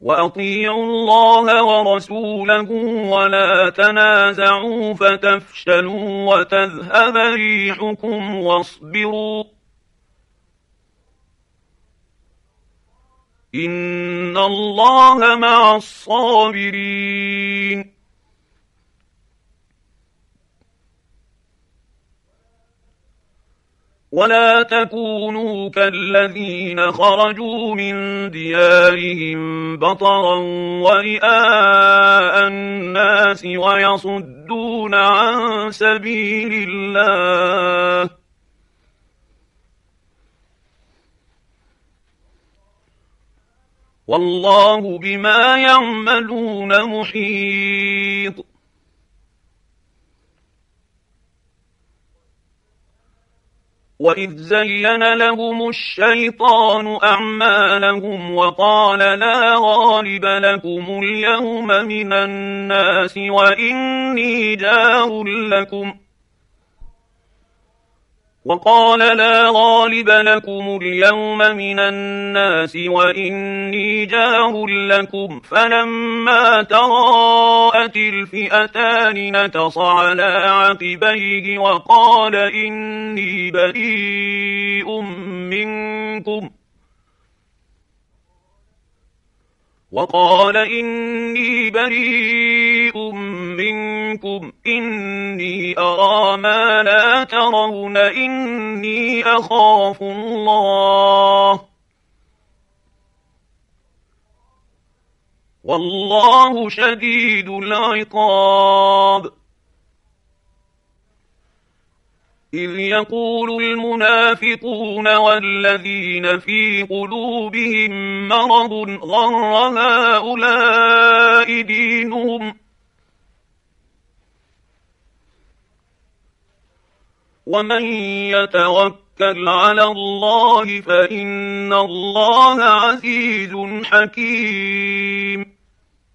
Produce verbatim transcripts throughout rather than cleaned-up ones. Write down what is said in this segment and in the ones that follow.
وأطيعوا الله ورسوله ولا تنازعوا فتفشلوا وتذهب ريحكم واصبروا إن الله مع الصابرين. ولا تكونوا كالذين خرجوا من ديارهم بطرا ورئاء الناس ويصدون عن سبيل الله والله بما يعملون محيط. وإذ زين لهم الشيطان أعمالهم وقال لا غالب لكم اليوم من الناس وإني جار لكم وقال لا غالب لكم اليوم من الناس وإني جار لكم فلما تراءت الفئتان نكص على عقبيه وقال إني بريء منكم وقال إني بريء منكم إني أرى ما لا ترون إني أخاف الله والله شديد العقاب. إذ يقول المنافقون والذين في قلوبهم مرض غر هؤلاء دينهم ومن يتوكل على الله فإن الله عزيز حكيم.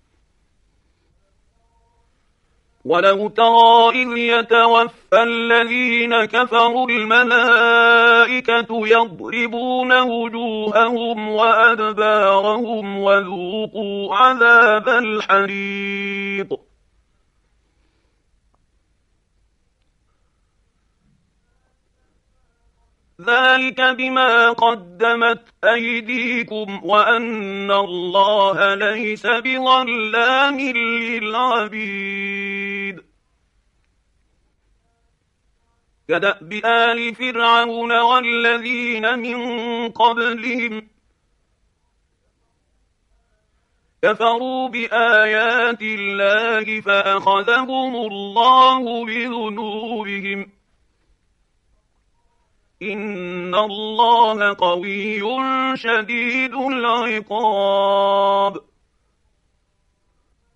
ولو ترى إذ يتوفى الذين كفروا الملائكة يضربون وجوههم وأدبارهم وذوقوا عذاب الحريق. ذلك بما قدمت أيديكم وأن الله ليس بظلام للعبيد. كدأب آل فرعون والذين من قبلهم كفروا بآيات الله فأخذهم الله بذنوبهم إن الله قوي شديد العقاب.